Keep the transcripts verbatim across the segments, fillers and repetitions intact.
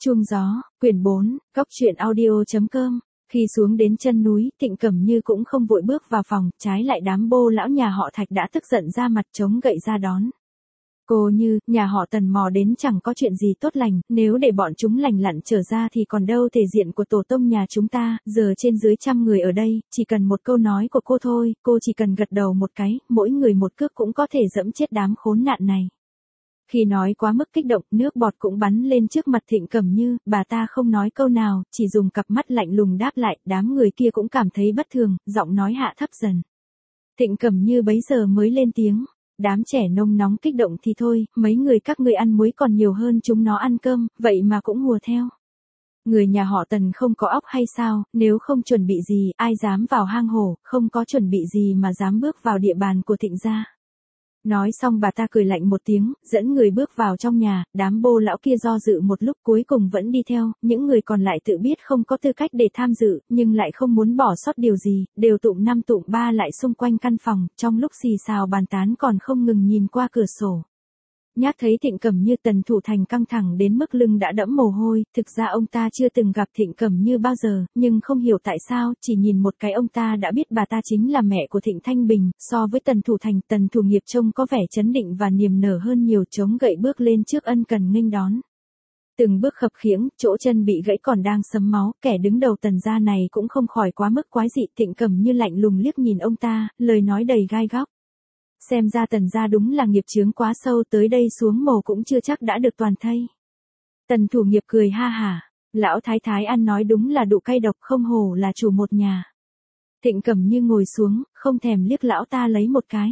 Chuông gió, quyển bốn, góc truyện audio.com. Khi xuống đến chân núi, Thịnh Cẩm Như cũng không vội bước vào phòng, trái lại đám bô lão nhà họ Thạch đã tức giận ra mặt chống gậy ra đón. Cô Như, nhà họ Tần mò đến chẳng có chuyện gì tốt lành, nếu để bọn chúng lành lặn trở ra thì còn đâu thể diện của tổ tông nhà chúng ta, giờ trên dưới trăm người ở đây, chỉ cần một câu nói của cô thôi, cô chỉ cần gật đầu một cái, mỗi người một cước cũng có thể dẫm chết đám khốn nạn này. Khi nói quá mức kích động, nước bọt cũng bắn lên trước mặt Thịnh Cẩm Như, bà ta không nói câu nào, chỉ dùng cặp mắt lạnh lùng đáp lại, đám người kia cũng cảm thấy bất thường, giọng nói hạ thấp dần. Thịnh Cẩm Như bấy giờ mới lên tiếng, đám trẻ nông nóng kích động thì thôi, mấy người các ngươi ăn muối còn nhiều hơn chúng nó ăn cơm, vậy mà cũng hùa theo. Người nhà họ Tần không có óc hay sao, nếu không chuẩn bị gì, ai dám vào hang hổ, không có chuẩn bị gì mà dám bước vào địa bàn của Thịnh gia. Nói xong bà ta cười lạnh một tiếng, dẫn người bước vào trong nhà, đám bô lão kia do dự một lúc cuối cùng vẫn đi theo, những người còn lại tự biết không có tư cách để tham dự, nhưng lại không muốn bỏ sót điều gì, đều tụm năm tụm ba lại xung quanh căn phòng, trong lúc xì xào bàn tán còn không ngừng nhìn qua cửa sổ. Nhác thấy Thịnh Cẩm Như Tần Thủ Thành căng thẳng đến mức lưng đã đẫm mồ hôi, thực ra ông ta chưa từng gặp Thịnh Cẩm Như bao giờ, nhưng không hiểu tại sao, chỉ nhìn một cái ông ta đã biết bà ta chính là mẹ của Thịnh Thanh Bình, so với Tần Thủ Thành, Tần Thủ Nghiệp trông có vẻ trấn định và niềm nở hơn nhiều, chống gậy bước lên trước ân cần nghênh đón. Từng bước khập khiễng, chỗ chân bị gãy còn đang sấm máu, kẻ đứng đầu Tần gia này cũng không khỏi quá mức quái dị, Thịnh Cẩm Như lạnh lùng liếc nhìn ông ta, lời nói đầy gai góc. Xem ra Tần gia đúng là nghiệp chướng quá sâu, tới đây xuống mồ cũng chưa chắc đã được toàn thây. Tần Thủ Nghiệp cười ha hả, lão thái thái ăn nói đúng là đụ cay độc, không hổ là chủ một nhà. Thịnh Cẩm Như ngồi xuống, không thèm liếc lão ta lấy một cái.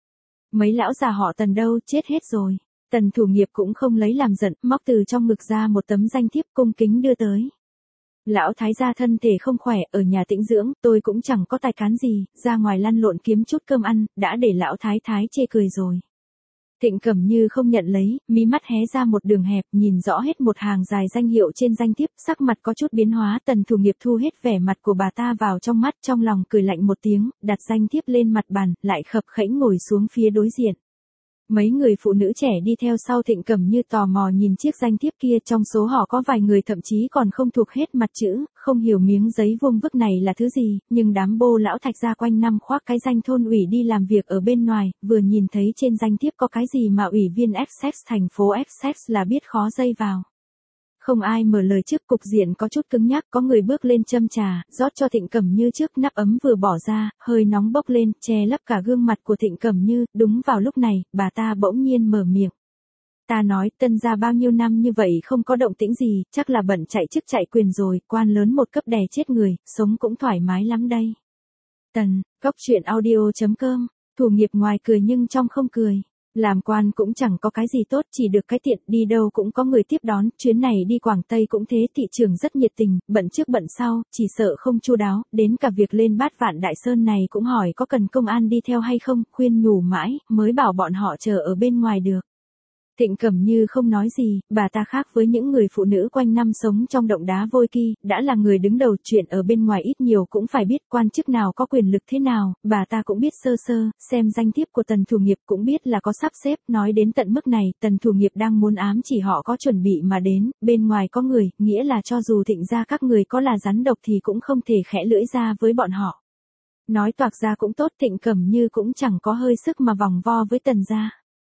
Mấy lão già họ Tần đâu, chết hết rồi. Tần Thủ Nghiệp cũng không lấy làm giận, móc từ trong ngực ra một tấm danh thiếp cung kính đưa tới. Lão thái gia thân thể không khỏe, ở nhà tĩnh dưỡng, tôi cũng chẳng có tài cán gì, ra ngoài lăn lộn kiếm chút cơm ăn, đã để lão thái thái chê cười rồi. Thịnh Cẩm Như không nhận lấy, mí mắt hé ra một đường hẹp, nhìn rõ hết một hàng dài danh hiệu trên danh thiếp, sắc mặt có chút biến hóa, Tần Thủ Nghiệp thu hết vẻ mặt của bà ta vào trong mắt, trong lòng cười lạnh một tiếng, đặt danh thiếp lên mặt bàn, lại khập khễnh ngồi xuống phía đối diện. Mấy người phụ nữ trẻ đi theo sau Thịnh Cẩm Như tò mò nhìn chiếc danh thiếp kia, trong số họ có vài người thậm chí còn không thuộc hết mặt chữ, không hiểu miếng giấy vuông vức này là thứ gì, nhưng đám bô lão Thạch gia quanh năm khoác cái danh thôn ủy đi làm việc ở bên ngoài, vừa nhìn thấy trên danh thiếp có cái gì mà ủy viên Essex thành phố Essex là biết khó dây vào. Không ai mở lời trước, cục diện có chút cứng nhắc, có người bước lên châm trà, rót cho Thịnh Cẩm Như trước, nắp ấm vừa bỏ ra, hơi nóng bốc lên, che lấp cả gương mặt của Thịnh Cẩm Như, đúng vào lúc này, bà ta bỗng nhiên mở miệng. Ta nói, Tân gia bao nhiêu năm như vậy không có động tĩnh gì, chắc là bận chạy chức chạy quyền rồi, quan lớn một cấp đè chết người, sống cũng thoải mái lắm đây. Tần, góc truyện audio.com, Thủ Nghiệp ngoài cười nhưng trong không cười. Làm quan cũng chẳng có cái gì tốt, chỉ được cái tiện, đi đâu cũng có người tiếp đón, chuyến này đi Quảng Tây cũng thế, thị trường rất nhiệt tình, bận trước bận sau, chỉ sợ không chu đáo, đến cả việc lên Bát Vạn Đại Sơn này cũng hỏi có cần công an đi theo hay không, khuyên nhủ mãi, mới bảo bọn họ chờ ở bên ngoài được. Thịnh Cẩm Như không nói gì, bà ta khác với những người phụ nữ quanh năm sống trong động đá vôi kia, đã là người đứng đầu, chuyện ở bên ngoài ít nhiều cũng phải biết, quan chức nào có quyền lực thế nào, bà ta cũng biết sơ sơ, xem danh thiếp của Tần Thủ Nghiệp cũng biết là có sắp xếp, nói đến tận mức này, Tần Thủ Nghiệp đang muốn ám chỉ họ có chuẩn bị mà đến, bên ngoài có người, nghĩa là cho dù Thịnh gia các người có là rắn độc thì cũng không thể khẽ lưỡi ra với bọn họ. Nói toạc ra cũng tốt, Thịnh Cẩm Như cũng chẳng có hơi sức mà vòng vo với Tần gia.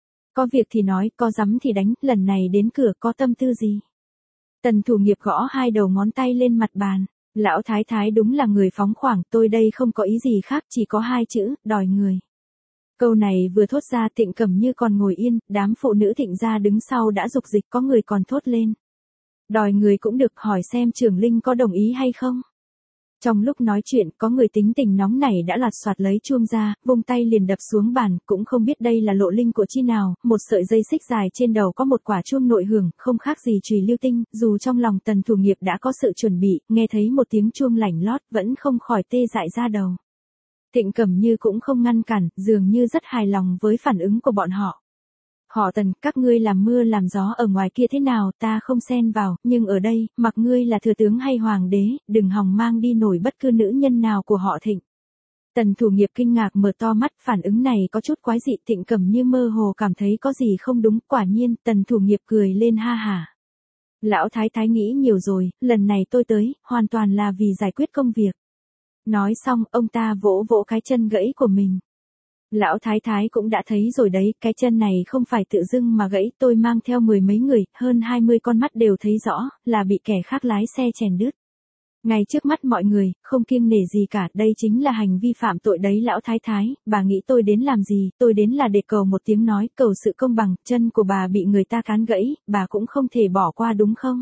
Có việc thì nói, có dám thì đánh, lần này đến cửa có tâm tư gì? Tần Thủ Nghiệp gõ hai đầu ngón tay lên mặt bàn. Lão thái thái đúng là người phóng khoáng, tôi đây không có ý gì khác, chỉ có hai chữ, đòi người. Câu này vừa thốt ra, Thịnh Cẩm Như còn ngồi yên, đám phụ nữ Thịnh gia đứng sau đã dục dịch, có người còn thốt lên. Đòi người cũng được, hỏi xem trưởng Linh có đồng ý hay không? Trong lúc nói chuyện, có người tính tình nóng này đã lạt soạt lấy chuông ra, vung tay liền đập xuống bàn, cũng không biết đây là lộ linh của chi nào, một sợi dây xích dài trên đầu có một quả chuông nội hưởng, không khác gì chùy lưu tinh, dù trong lòng Tần Thủ Nghiệp đã có sự chuẩn bị, nghe thấy một tiếng chuông lảnh lót, vẫn không khỏi tê dại ra đầu. Thịnh Cẩm Như cũng không ngăn cản, dường như rất hài lòng với phản ứng của bọn họ. Họ Tần, các ngươi làm mưa làm gió ở ngoài kia thế nào, ta không xen vào, nhưng ở đây, mặc ngươi là thừa tướng hay hoàng đế, đừng hòng mang đi nổi bất cứ nữ nhân nào của họ Thịnh. Tần Thủ Nghiệp kinh ngạc mở to mắt, phản ứng này có chút quái dị, Thịnh Cẩm Như mơ hồ cảm thấy có gì không đúng, quả nhiên, Tần Thủ Nghiệp cười lên ha hả. Lão thái thái nghĩ nhiều rồi, lần này tôi tới, hoàn toàn là vì giải quyết công việc. Nói xong, ông ta vỗ vỗ cái chân gãy của mình. Lão thái thái cũng đã thấy rồi đấy, cái chân này không phải tự dưng mà gãy, tôi mang theo mười mấy người, hơn hai mươi con mắt đều thấy rõ, là bị kẻ khác lái xe chèn đứt. Ngay trước mắt mọi người, không kiêng nể gì cả, đây chính là hành vi phạm tội đấy lão thái thái, bà nghĩ tôi đến làm gì, tôi đến là để cầu một tiếng nói, cầu sự công bằng, chân của bà bị người ta cán gãy, bà cũng không thể bỏ qua đúng không?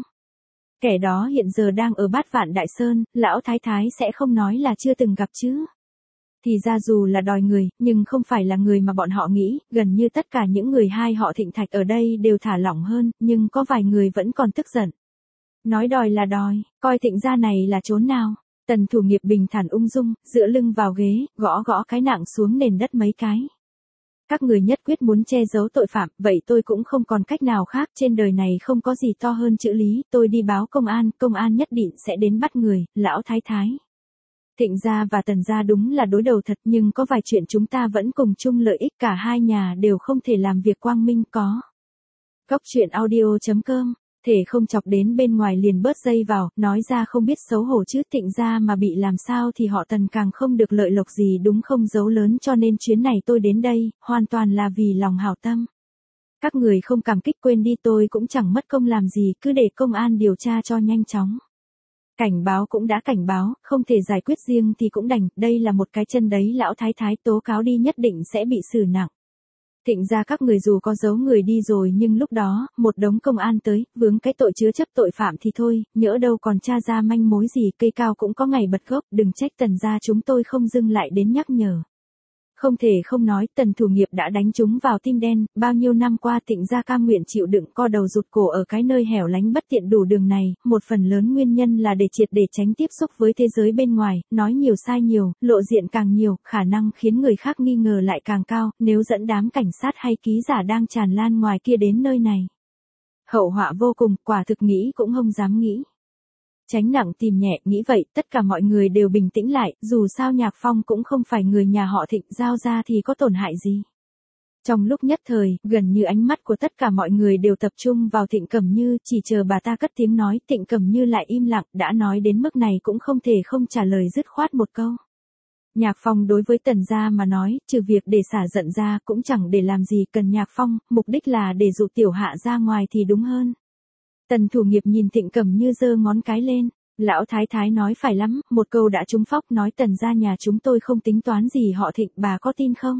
Kẻ đó hiện giờ đang ở Bát Vạn Đại Sơn, lão thái thái sẽ không nói là chưa từng gặp chứ. Thì ra dù là đòi người, nhưng không phải là người mà bọn họ nghĩ, gần như tất cả những người hai họ Thịnh Thạch ở đây đều thả lỏng hơn, nhưng có vài người vẫn còn tức giận. Nói đòi là đòi, coi Thịnh gia này là chốn nào. Tần Thủ Nghiệp bình thản ung dung, dựa lưng vào ghế, gõ gõ cái nặng xuống nền đất mấy cái. Các người nhất quyết muốn che giấu tội phạm, vậy tôi cũng không còn cách nào khác, trên đời này không có gì to hơn chữ lý, tôi đi báo công an, công an nhất định sẽ đến bắt người, lão thái thái. Thịnh gia và Tần gia đúng là đối đầu thật, nhưng có vài chuyện chúng ta vẫn cùng chung lợi ích, cả hai nhà đều không thể làm việc quang minh có. Góc truyện audio chấm com, thể không chọc đến bên ngoài liền bớt dây vào, nói ra không biết xấu hổ chứ, Thịnh gia mà bị làm sao thì họ Tần càng không được lợi lộc gì đúng không, giấu lớn, cho nên chuyến này tôi đến đây, hoàn toàn là vì lòng hảo tâm. Các người không cảm kích quên đi, tôi cũng chẳng mất công làm gì, cứ để công an điều tra cho nhanh chóng. Cảnh báo cũng đã cảnh báo, không thể giải quyết riêng thì cũng đành, đây là một cái chân đấy lão thái thái, tố cáo đi nhất định sẽ bị xử nặng. Thịnh gia các người dù có giấu người đi rồi nhưng lúc đó, một đống công an tới, vướng cái tội chứa chấp tội phạm thì thôi, nhỡ đâu còn tra ra manh mối gì, cây cao cũng có ngày bật gốc, đừng trách Tần gia chúng tôi không dừng lại đến nhắc nhở. Không thể không nói, Tần Thủ Nghiệp đã đánh chúng vào tim đen, bao nhiêu năm qua Thịnh gia cam nguyện chịu đựng co đầu rụt cổ ở cái nơi hẻo lánh bất tiện đủ đường này, một phần lớn nguyên nhân là để triệt để tránh tiếp xúc với thế giới bên ngoài, nói nhiều sai nhiều, lộ diện càng nhiều, khả năng khiến người khác nghi ngờ lại càng cao, nếu dẫn đám cảnh sát hay ký giả đang tràn lan ngoài kia đến nơi này. Hậu họa vô cùng, quả thực nghĩ cũng không dám nghĩ. Tránh nặng tìm nhẹ, nghĩ vậy, tất cả mọi người đều bình tĩnh lại, dù sao Nhạc Phong cũng không phải người nhà họ Thịnh, giao ra thì có tổn hại gì. Trong lúc nhất thời, gần như ánh mắt của tất cả mọi người đều tập trung vào Thịnh Cẩm Như, chỉ chờ bà ta cất tiếng nói, Thịnh Cẩm Như lại im lặng, đã nói đến mức này cũng không thể không trả lời dứt khoát một câu. Nhạc Phong đối với Tần gia mà nói, trừ việc để xả giận ra, cũng chẳng để làm gì cần Nhạc Phong, mục đích là để dụ tiểu hạ ra ngoài thì đúng hơn. Tần Thủ Nghiệp nhìn Thịnh Cẩm Như giơ ngón cái lên, lão thái thái nói phải lắm, một câu đã trúng phóc, nói Tần gia nhà chúng tôi không tính toán gì họ Thịnh, bà có tin không?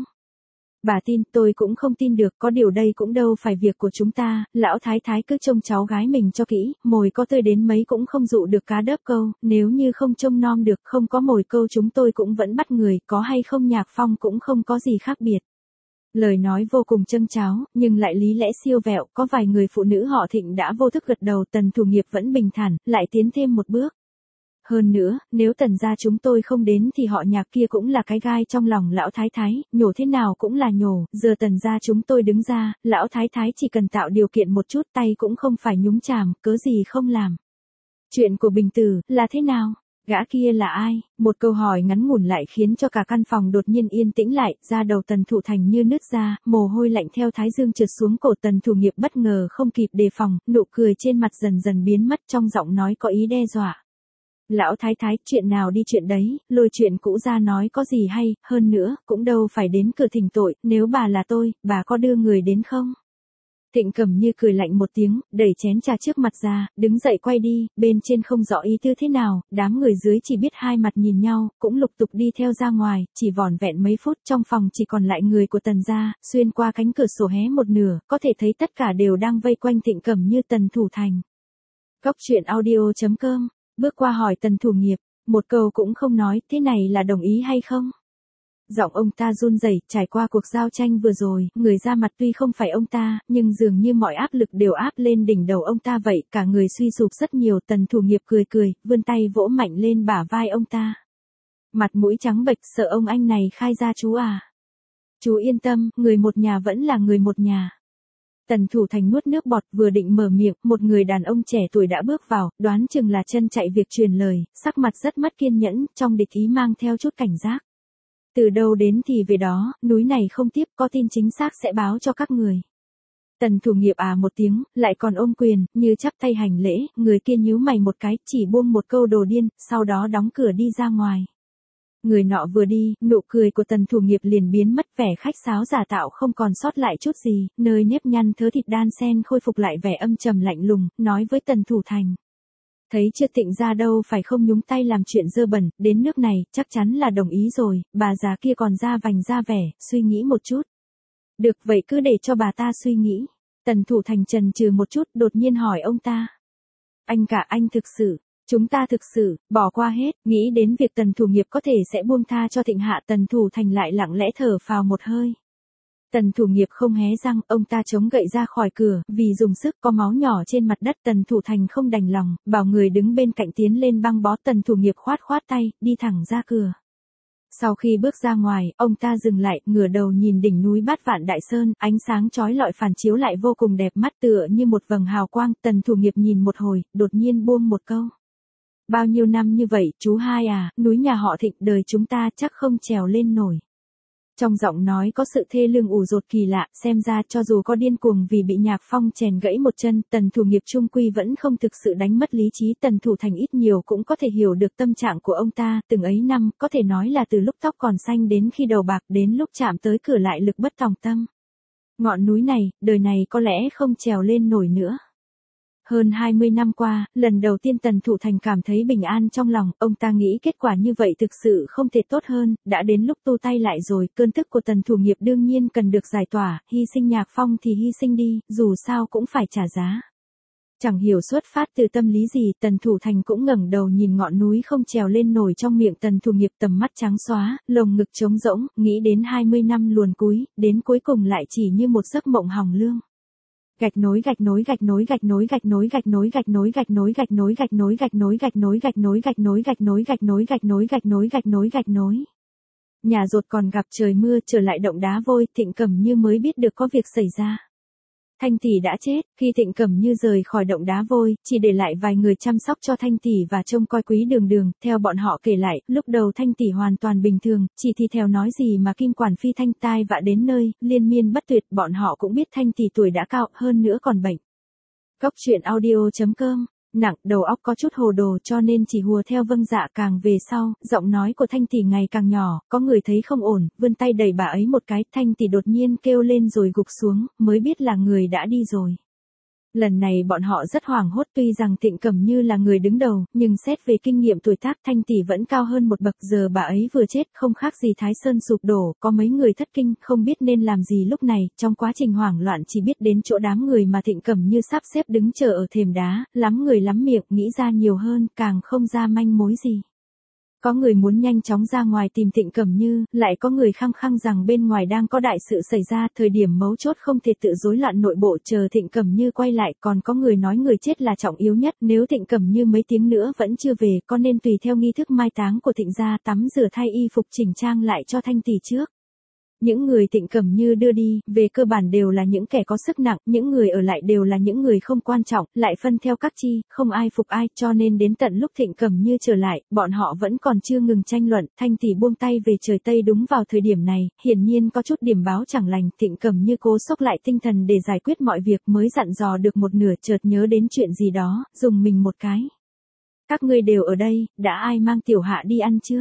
Bà tin, tôi cũng không tin được, có điều đây cũng đâu phải việc của chúng ta, lão thái thái cứ trông cháu gái mình cho kỹ, mồi có tươi đến mấy cũng không dụ được cá đớp câu, nếu như không trông nom được, không có mồi câu chúng tôi cũng vẫn bắt người, có hay không Nhạc Phong cũng không có gì khác biệt. Lời nói vô cùng châng cháo, nhưng lại lý lẽ siêu vẹo, có vài người phụ nữ họ Thịnh đã vô thức gật đầu, Tần Thủ Nghiệp vẫn bình thản, lại tiến thêm một bước. Hơn nữa, nếu Tần gia chúng tôi không đến thì họ Nhạc kia cũng là cái gai trong lòng lão thái thái, nhổ thế nào cũng là nhổ, giờ Tần gia chúng tôi đứng ra, lão thái thái chỉ cần tạo điều kiện một chút, tay cũng không phải nhúng chàm, cớ gì không làm. Chuyện của Bình Tử, là thế nào? Gã kia là ai? Một câu hỏi ngắn ngủn lại khiến cho cả căn phòng đột nhiên yên tĩnh lại, da đầu Tần Thụ Thành như nứt ra, mồ hôi lạnh theo thái dương trượt xuống cổ, Tần Thủ Nghiệp bất ngờ không kịp đề phòng, nụ cười trên mặt dần dần biến mất, trong giọng nói có ý đe dọa. Lão thái thái, chuyện nào đi chuyện đấy, lôi chuyện cũ ra nói có gì hay, hơn nữa, cũng đâu phải đến cửa thỉnh tội, nếu bà là tôi, bà có đưa người đến không? Thịnh Cẩm Như cười lạnh một tiếng, đẩy chén trà trước mặt ra, đứng dậy quay đi, bên trên không rõ ý tư thế nào, đám người dưới chỉ biết hai mặt nhìn nhau, cũng lục tục đi theo ra ngoài, chỉ vỏn vẹn mấy phút trong phòng chỉ còn lại người của Tần gia, xuyên qua cánh cửa sổ hé một nửa, có thể thấy tất cả đều đang vây quanh Thịnh Cẩm Như. Tần Thủ Thành. Góc truyện audio chấm com, bước qua hỏi Tần Thủ Nghiệp, một câu cũng không nói, thế này là đồng ý hay không? Giọng ông ta run rẩy, trải qua cuộc giao tranh vừa rồi, người ra mặt tuy không phải ông ta, nhưng dường như mọi áp lực đều áp lên đỉnh đầu ông ta vậy, cả người suy sụp rất nhiều. Tần Thủ Nghiệp cười cười, vươn tay vỗ mạnh lên bả vai ông ta. Mặt mũi trắng bệch, sợ ông anh này khai ra chú à? Chú yên tâm, người một nhà vẫn là người một nhà. Tần Thủ Thành nuốt nước bọt, vừa định mở miệng, một người đàn ông trẻ tuổi đã bước vào, đoán chừng là chân chạy việc truyền lời, sắc mặt rất mất kiên nhẫn, trong địch ý mang theo chút cảnh giác. Từ đâu đến thì về đó, núi này không tiếp, có tin chính xác sẽ báo cho các người. Tần Thủ Nghiệp à một tiếng, lại còn ôm quyền, như chắp tay hành lễ, người kia nhíu mày một cái, chỉ buông một câu đồ điên, sau đó đóng cửa đi ra ngoài. Người nọ vừa đi, nụ cười của Tần Thủ Nghiệp liền biến mất, vẻ khách sáo giả tạo không còn sót lại chút gì, nơi nếp nhăn thớ thịt đan sen khôi phục lại vẻ âm trầm lạnh lùng, nói với Tần Thủ Thành. Thấy chưa, Tịnh gia đâu phải không nhúng tay làm chuyện dơ bẩn, đến nước này, chắc chắn là đồng ý rồi, bà già kia còn ra vành ra vẻ, suy nghĩ một chút. Được vậy cứ để cho bà ta suy nghĩ. Tần Thủ Thành chần chừ một chút, đột nhiên hỏi ông ta. Anh cả anh thực sự, chúng ta thực sự, bỏ qua hết, nghĩ đến việc Tần Thủ Nghiệp có thể sẽ buông tha cho Thịnh Hạ, Tần Thủ Thành lại lặng lẽ thở phào một hơi. Tần Thủ Nghiệp không hé răng, ông ta chống gậy ra khỏi cửa, vì dùng sức có máu nhỏ trên mặt đất. Tần Thủ Thành không đành lòng, bảo người đứng bên cạnh tiến lên băng bó. Tần Thủ Nghiệp khoát khoát tay, đi thẳng ra cửa. Sau khi bước ra ngoài, ông ta dừng lại, ngửa đầu nhìn đỉnh núi Bát Vạn Đại Sơn, ánh sáng chói lọi phản chiếu lại vô cùng đẹp mắt tựa như một vầng hào quang. Tần Thủ Nghiệp nhìn một hồi, đột nhiên buông một câu. Bao nhiêu năm như vậy, chú hai à, núi nhà họ Thịnh đời chúng ta chắc không trèo lên nổi. Trong giọng nói có sự thê lương ủ dột kỳ lạ, xem ra cho dù có điên cuồng vì bị Nhạc Phong chèn gãy một chân, Tần Thủ Nghiệp trung quy vẫn không thực sự đánh mất lý trí. Tần Thủ Thành ít nhiều cũng có thể hiểu được tâm trạng của ông ta, từng ấy năm, có thể nói là từ lúc tóc còn xanh đến khi đầu bạc, đến lúc chạm tới cửa lại lực bất tòng tâm. Ngọn núi này, đời này có lẽ không trèo lên nổi nữa. Hơn hai mươi năm qua, lần đầu tiên Tần Thủ Thành cảm thấy bình an trong lòng, ông ta nghĩ kết quả như vậy thực sự không thể tốt hơn, đã đến lúc tu tay lại rồi, cơn tức của Tần Thủ Nghiệp đương nhiên cần được giải tỏa, hy sinh Nhạc Phong thì hy sinh đi, dù sao cũng phải trả giá. Chẳng hiểu xuất phát từ tâm lý gì, Tần Thủ Thành cũng ngẩng đầu nhìn ngọn núi không trèo lên nổi trong miệng Tần Thủ Nghiệp, tầm mắt trắng xóa, lồng ngực trống rỗng, nghĩ đến hai mươi năm luồn cúi, đến cuối cùng lại chỉ như một giấc mộng hòng lương. Gạch nối gạch nối gạch nối gạch nối gạch nối gạch nối gạch nối gạch nối gạch nối gạch nối gạch nối gạch nối gạch nối gạch nối gạch nối gạch nối gạch nối gạch nối gạch nối gạch nối. Nhà rột còn gặp trời mưa, trở lại động đá vôi, Thịnh Cẩm Như mới biết được có việc xảy ra. Thanh tỷ đã chết, khi Thịnh Cẩm Như rời khỏi động đá vôi, chỉ để lại vài người chăm sóc cho Thanh tỷ và trông coi Quý Đường Đường. Theo bọn họ kể lại, lúc đầu Thanh tỷ hoàn toàn bình thường, chỉ thì theo nói gì mà Kim Quản Phi Thanh tai vạ đến nơi, liên miên bất tuyệt. Bọn họ cũng biết Thanh tỷ tuổi đã cao, hơn nữa còn bệnh. Cốc truyện audio chấm com nặng, đầu óc có chút hồ đồ cho nên chỉ hùa theo vâng dạ. Càng về sau, giọng nói của Thanh tỷ ngày càng nhỏ, có người thấy không ổn, vươn tay đẩy bà ấy một cái, Thanh tỷ đột nhiên kêu lên rồi gục xuống, mới biết là người đã đi rồi. Lần này bọn họ rất hoảng hốt, tuy rằng Thịnh Cẩm Như là người đứng đầu, nhưng xét về kinh nghiệm tuổi tác Thanh tỷ vẫn cao hơn một bậc, giờ bà ấy vừa chết không khác gì Thái Sơn sụp đổ, có mấy người thất kinh, không biết nên làm gì lúc này, trong quá trình hoảng loạn chỉ biết đến chỗ đám người mà Thịnh Cẩm Như sắp xếp đứng chờ ở thềm đá, lắm người lắm miệng, nghĩ ra nhiều hơn, càng không ra manh mối gì. Có người muốn nhanh chóng ra ngoài tìm Thịnh Cẩm Như, lại có người khăng khăng rằng bên ngoài đang có đại sự xảy ra, thời điểm mấu chốt không thể tự rối loạn nội bộ chờ Thịnh Cẩm Như quay lại, còn có người nói người chết là trọng yếu nhất, nếu Thịnh Cẩm Như mấy tiếng nữa vẫn chưa về, có nên tùy theo nghi thức mai táng của Thịnh gia tắm rửa thay y phục chỉnh trang lại cho Thanh tỷ trước. Những người Thịnh Cẩm Như đưa đi, về cơ bản đều là những kẻ có sức nặng, những người ở lại đều là những người không quan trọng, lại phân theo các chi, không ai phục ai, cho nên đến tận lúc Thịnh Cẩm Như trở lại, bọn họ vẫn còn chưa ngừng tranh luận. Thanh tỷ buông tay về trời Tây đúng vào thời điểm này, hiển nhiên có chút điểm báo chẳng lành. Thịnh Cẩm Như cố xốc lại tinh thần để giải quyết mọi việc, mới dặn dò được một nửa, chợt nhớ đến chuyện gì đó, dùng mình một cái. Các ngươi đều ở đây, đã ai mang tiểu hạ đi ăn chưa?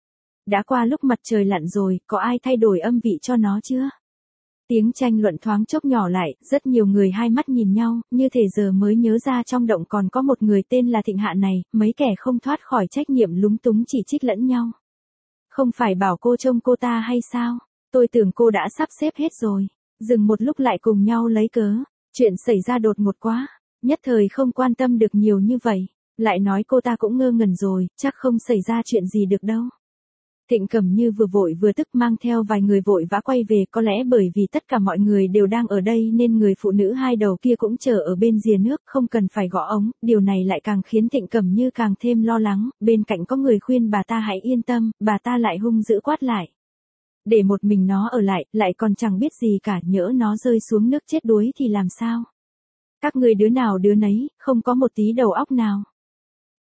Đã qua lúc mặt trời lặn rồi, có ai thay đổi âm vị cho nó chưa? Tiếng tranh luận thoáng chốc nhỏ lại, rất nhiều người hai mắt nhìn nhau, như thể giờ mới nhớ ra trong động còn có một người tên là Thịnh Hạ này, mấy kẻ không thoát khỏi trách nhiệm lúng túng chỉ trích lẫn nhau. Không phải bảo cô trông cô ta hay sao? Tôi tưởng cô đã sắp xếp hết rồi. Dừng một lúc lại cùng nhau lấy cớ. Chuyện xảy ra đột ngột quá, nhất thời không quan tâm được nhiều như vậy. Lại nói cô ta cũng ngơ ngẩn rồi, chắc không xảy ra chuyện gì được đâu. Thịnh Cẩm Như vừa vội vừa tức mang theo vài người vội vã quay về, có lẽ bởi vì tất cả mọi người đều đang ở đây nên người phụ nữ hai đầu kia cũng chờ ở bên rìa nước, không cần phải gõ ống, điều này lại càng khiến Thịnh Cẩm Như càng thêm lo lắng, bên cạnh có người khuyên bà ta hãy yên tâm, bà ta lại hung dữ quát lại. Để một mình nó ở lại, lại còn chẳng biết gì cả, nhỡ nó rơi xuống nước chết đuối thì làm sao? Các người đứa nào đứa nấy, không có một tí đầu óc nào.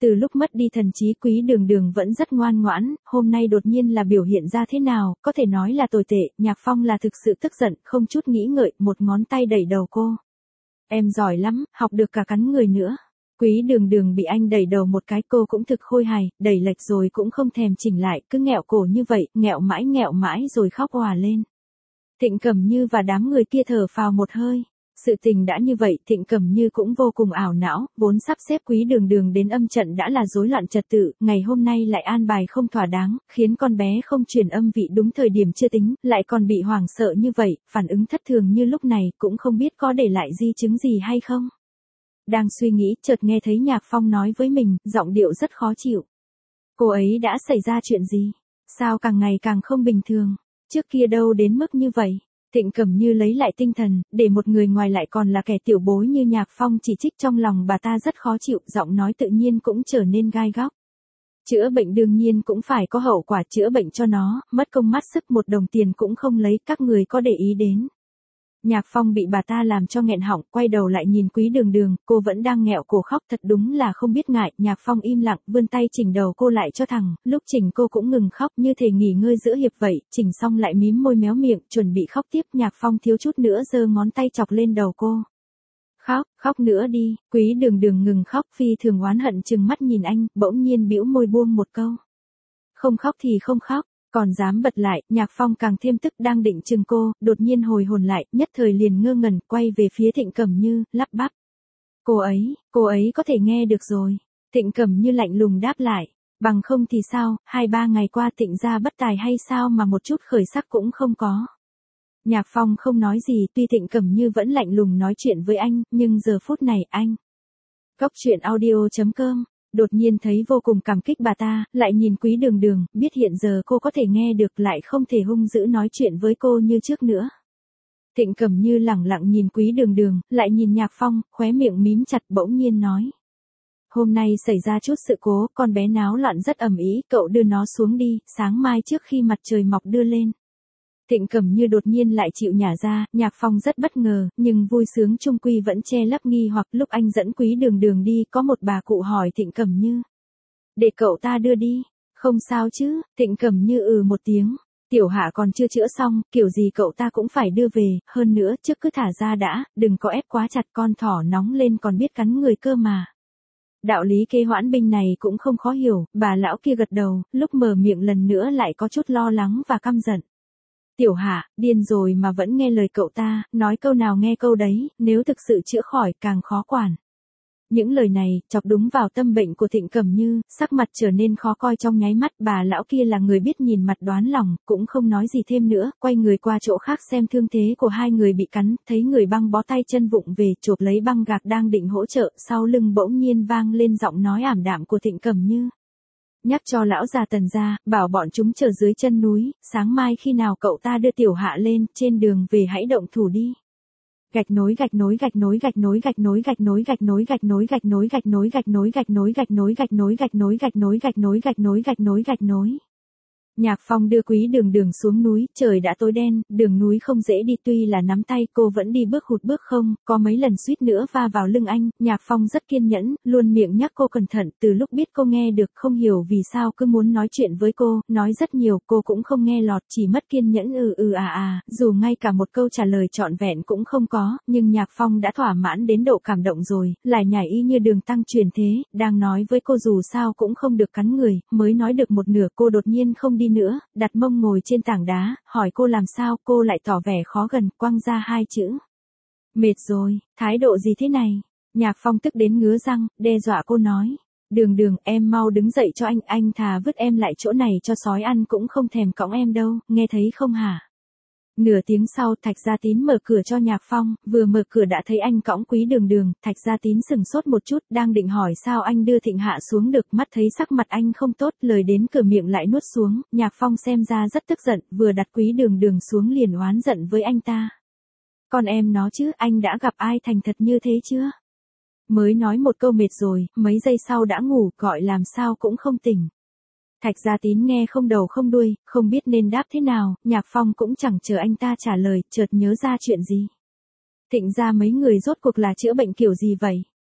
Từ lúc mất đi thần trí Quý Đường Đường vẫn rất ngoan ngoãn, hôm nay đột nhiên là biểu hiện ra thế nào, có thể nói là tồi tệ, Nhạc Phong là thực sự tức giận, không chút nghĩ ngợi, một ngón tay đẩy đầu cô. Em giỏi lắm, học được cả cắn người nữa. Quý Đường Đường bị anh đẩy đầu một cái, cô cũng thực khôi hài, đẩy lệch rồi cũng không thèm chỉnh lại, cứ nghẹo cổ như vậy, nghẹo mãi nghẹo mãi rồi khóc òa lên. Thịnh Cẩm Như và đám người kia thở phào một hơi. Sự tình đã như vậy, Thịnh Cẩm Như cũng vô cùng ảo não, vốn sắp xếp Quý Đường Đường đến âm trận đã là rối loạn trật tự, ngày hôm nay lại an bài không thỏa đáng, khiến con bé không truyền âm vị đúng thời điểm chưa tính, lại còn bị hoảng sợ như vậy, phản ứng thất thường như lúc này, cũng không biết có để lại di chứng gì hay không. Đang suy nghĩ, chợt nghe thấy Nhạc Phong nói với mình, giọng điệu rất khó chịu. Cô ấy đã xảy ra chuyện gì? Sao càng ngày càng không bình thường? Trước kia đâu đến mức như vậy? Thịnh Cẩm Như lấy lại tinh thần, để một người ngoài lại còn là kẻ tiểu bối như Nhạc Phong chỉ trích trong lòng bà ta rất khó chịu, giọng nói tự nhiên cũng trở nên gai góc. Chữa bệnh đương nhiên cũng phải có hậu quả, chữa bệnh cho nó, mất công mất sức một đồng tiền cũng không lấy, các người có để ý đến. Nhạc Phong bị bà ta làm cho nghẹn họng, quay đầu lại nhìn Quý Đường Đường, cô vẫn đang nghẹo cổ khóc, thật đúng là không biết ngại. Nhạc Phong im lặng, vươn tay chỉnh đầu cô lại cho thẳng, lúc chỉnh cô cũng ngừng khóc như thể nghỉ ngơi giữa hiệp vậy, chỉnh xong lại mím môi méo miệng, chuẩn bị khóc tiếp. Nhạc Phong thiếu chút nữa giơ ngón tay chọc lên đầu cô. Khóc, khóc nữa đi. Quý Đường Đường ngừng khóc, phi thường oán hận trừng mắt nhìn anh, bỗng nhiên bĩu môi buông một câu. Không khóc thì không khóc. Còn dám bật lại, Nhạc Phong càng thêm tức, đang định chừng cô, đột nhiên hồi hồn lại, nhất thời liền ngơ ngẩn, quay về phía Thịnh Cẩm Như, lắp bắp. Cô ấy, cô ấy có thể nghe được rồi. Thịnh Cẩm Như lạnh lùng đáp lại, bằng không thì sao, hai ba ngày qua Thịnh gia bất tài hay sao mà một chút khởi sắc cũng không có. Nhạc Phong không nói gì, tuy Thịnh Cẩm Như vẫn lạnh lùng nói chuyện với anh, nhưng giờ phút này anh. Góc truyện audio chấm com đột nhiên thấy vô cùng cảm kích bà ta, lại nhìn Quý Đường Đường, biết hiện giờ cô có thể nghe được, lại không thể hung dữ nói chuyện với cô như trước nữa. Thịnh Cẩm Như lẳng lặng nhìn Quý Đường Đường, lại nhìn Nhạc Phong, khóe miệng mím chặt, bỗng nhiên nói. Hôm nay xảy ra chút sự cố, con bé náo loạn rất ầm ĩ, cậu đưa nó xuống đi, sáng mai trước khi mặt trời mọc đưa lên. Thịnh Cẩm Như đột nhiên lại chịu nhả ra, Nhạc Phong rất bất ngờ, nhưng vui sướng chung quy vẫn che lấp nghi hoặc. Lúc anh dẫn Quý Đường Đường đi, có một bà cụ hỏi Thịnh Cẩm Như. Để cậu ta đưa đi, không sao chứ? Thịnh Cẩm Như ừ một tiếng. Tiểu Hạ còn chưa chữa xong, kiểu gì cậu ta cũng phải đưa về, hơn nữa trước cứ thả ra đã, đừng có ép quá chặt, con thỏ nóng lên còn biết cắn người cơ mà. Đạo lý kê hoãn binh này cũng không khó hiểu, bà lão kia gật đầu, lúc mở miệng lần nữa lại có chút lo lắng và căm giận. Tiểu Hạ, điên rồi mà vẫn nghe lời cậu ta, nói câu nào nghe câu đấy, nếu thực sự chữa khỏi càng khó quản. Những lời này, chọc đúng vào tâm bệnh của Thịnh Cẩm Như, sắc mặt trở nên khó coi trong nháy mắt, bà lão kia là người biết nhìn mặt đoán lòng, cũng không nói gì thêm nữa, quay người qua chỗ khác xem thương thế của hai người bị cắn, thấy người băng bó tay chân vụng về, chộp lấy băng gạc đang định hỗ trợ, sau lưng bỗng nhiên vang lên giọng nói ảm đạm của Thịnh Cẩm Như. Nhắc cho lão già Tần gia, bảo bọn chúng chờ dưới chân núi, sáng mai khi nào cậu ta đưa Tiểu Hạ lên, trên đường về hãy động thủ đi. Gạch nối gạch nối gạch nối gạch nối gạch nối gạch nối gạch nối gạch nối gạch nối gạch nối gạch nối gạch nối gạch nối gạch nối gạch nối gạch nối gạch nối gạch nối gạch nối gạch nối. Nhạc Phong đưa Quý Đường Đường xuống núi, trời đã tối đen, đường núi không dễ đi, tuy là nắm tay cô vẫn đi bước hụt bước không, có mấy lần suýt nữa va vào lưng anh. Nhạc Phong rất kiên nhẫn, luôn miệng nhắc cô cẩn thận, từ lúc biết cô nghe được không hiểu vì sao cứ muốn nói chuyện với cô, nói rất nhiều, cô cũng không nghe lọt, chỉ mất kiên nhẫn ừ ừ à à, dù ngay cả một câu trả lời trọn vẹn cũng không có, nhưng Nhạc Phong đã thỏa mãn đến độ cảm động rồi, lại nhảy y như đường tăng truyền thế, đang nói với cô dù sao cũng không được cắn người, mới nói được một nửa cô đột nhiên không đi nữa, đặt mông ngồi trên tảng đá, hỏi cô làm sao, cô lại tỏ vẻ khó gần, quăng ra hai chữ. Mệt rồi, thái độ gì thế này? Nhạc Phong tức đến ngứa răng, đe dọa cô nói. Đường Đường, em mau đứng dậy cho anh, anh thà vứt em lại chỗ này cho sói ăn cũng không thèm cõng em đâu, nghe thấy không hả? Nửa tiếng sau, Thạch Gia Tín mở cửa cho Nhạc Phong, vừa mở cửa đã thấy anh cõng Quý Đường Đường, Thạch Gia Tín sừng sốt một chút, đang định hỏi sao anh đưa Thịnh Hạ xuống được, mắt thấy sắc mặt anh không tốt, lời đến cửa miệng lại nuốt xuống, Nhạc Phong xem ra rất tức giận, vừa đặt Quý Đường Đường xuống liền oán giận với anh ta. Con em nó chứ, anh đã gặp ai thành thật như thế chưa? Mới nói một câu mệt rồi, mấy giây sau đã ngủ, gọi làm sao cũng không tỉnh. Thạch Gia Tín nghe không đầu không đuôi, không biết nên đáp thế nào, Nhạc Phong cũng chẳng chờ anh ta trả lời, chợt nhớ ra chuyện gì. Thịnh gia mấy người rốt cuộc là chữa bệnh kiểu gì vậy?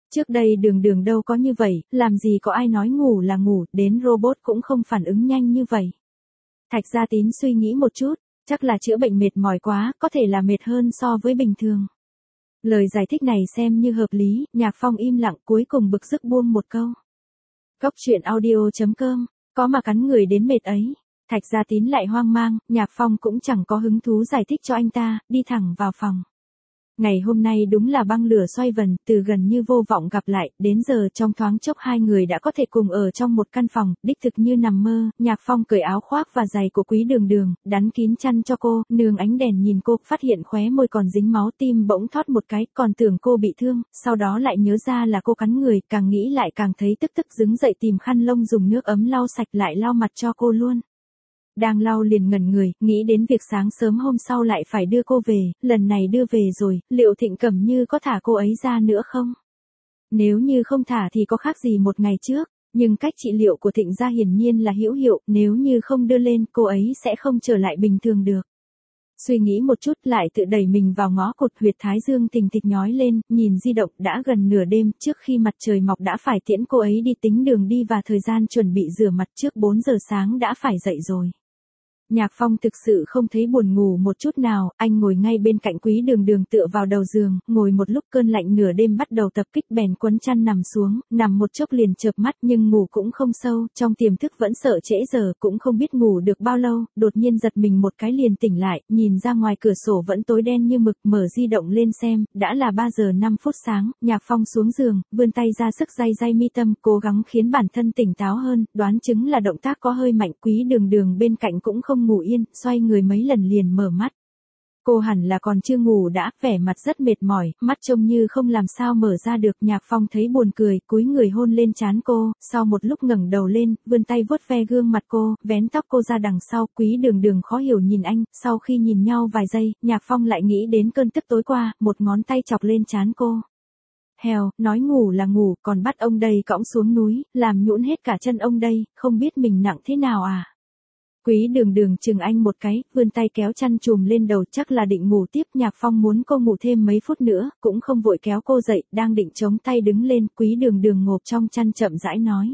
Trước đây Đường Đường đâu có như vậy, làm gì có ai nói ngủ là ngủ, đến robot cũng không phản ứng nhanh như vậy. Thạch Gia Tín suy nghĩ một chút, chắc là chữa bệnh mệt mỏi quá, có thể là mệt hơn so với bình thường. Lời giải thích này xem như hợp lý, Nhạc Phong im lặng cuối cùng bực tức buông một câu. Cốc truyện audio chấm com, có mà cắn người đến mệt ấy. Thạch Gia Tín lại hoang mang, Nhạc Phong cũng chẳng có hứng thú giải thích cho anh ta, đi thẳng vào phòng. Ngày hôm nay đúng là băng lửa xoay vần, từ gần như vô vọng gặp lại, đến giờ trong thoáng chốc hai người đã có thể cùng ở trong một căn phòng, đích thực như nằm mơ. Nhạc Phong cởi áo khoác và giày của Quý Đường Đường, đắn kín chăn cho cô, nương ánh đèn nhìn cô, phát hiện khóe môi còn dính máu, tim bỗng thót một cái, còn tưởng cô bị thương, sau đó lại nhớ ra là cô cắn người, càng nghĩ lại càng thấy tức tức đứng dậy tìm khăn lông dùng nước ấm lau sạch lại lau mặt cho cô luôn. Đang lau liền ngẩn người, nghĩ đến việc sáng sớm hôm sau lại phải đưa cô về, lần này đưa về rồi, liệu Thịnh Cẩm Như có thả cô ấy ra nữa không? Nếu như không thả thì có khác gì một ngày trước, nhưng cách trị liệu của Thịnh gia hiển nhiên là hữu hiệu, nếu như không đưa lên, cô ấy sẽ không trở lại bình thường được. Suy nghĩ một chút lại tự đẩy mình vào ngõ cụt, huyệt thái dương thình thịch nhói lên, nhìn di động đã gần nửa đêm, trước khi mặt trời mọc đã phải tiễn cô ấy đi tính đường đi và thời gian chuẩn bị rửa mặt trước bốn giờ sáng đã phải dậy rồi. Nhạc Phong thực sự không thấy buồn ngủ một chút nào, anh ngồi ngay bên cạnh Quý Đường Đường tựa vào đầu giường, ngồi một lúc cơn lạnh nửa đêm bắt đầu tập kích bèn quấn chăn nằm xuống, nằm một chốc liền chợp mắt nhưng ngủ cũng không sâu, trong tiềm thức vẫn sợ trễ giờ, cũng không biết ngủ được bao lâu, đột nhiên giật mình một cái liền tỉnh lại, nhìn ra ngoài cửa sổ vẫn tối đen như mực, mở di động lên xem, đã là ba giờ năm phút sáng, Nhạc Phong xuống giường, vươn tay ra sức day day mi tâm, cố gắng khiến bản thân tỉnh táo hơn, đoán chứng là động tác có hơi mạnh. Quý Đường Đường bên cạnh cũng không ngủ yên, xoay người mấy lần liền mở mắt. Cô hẳn là còn chưa ngủ đã, vẻ mặt rất mệt mỏi, mắt trông như không làm sao mở ra được. Nhạc Phong thấy buồn cười, cúi người hôn lên trán cô, sau một lúc ngẩng đầu lên, vươn tay vuốt ve gương mặt cô, vén tóc cô ra đằng sau. Quý Đường Đường khó hiểu nhìn anh, sau khi nhìn nhau vài giây, Nhạc Phong lại nghĩ đến cơn tức tối qua, một ngón tay chọc lên trán cô. Hèo, nói ngủ là ngủ, còn bắt ông đây cõng xuống núi, làm nhũn hết cả chân ông đây, không biết mình nặng thế nào à? Quý Đường Đường chừng anh một cái, vươn tay kéo chăn trùm lên đầu, chắc là định ngủ tiếp. Nhạc Phong muốn cô ngủ thêm mấy phút nữa, cũng không vội kéo cô dậy, đang định chống tay đứng lên, Quý Đường Đường ngộp trong chăn chậm rãi nói.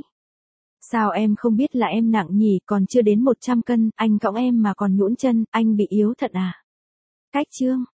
Sao em không biết là em nặng nhỉ, còn chưa đến một trăm cân, anh cõng em mà còn nhũn chân, anh bị yếu thật à? Cách chương.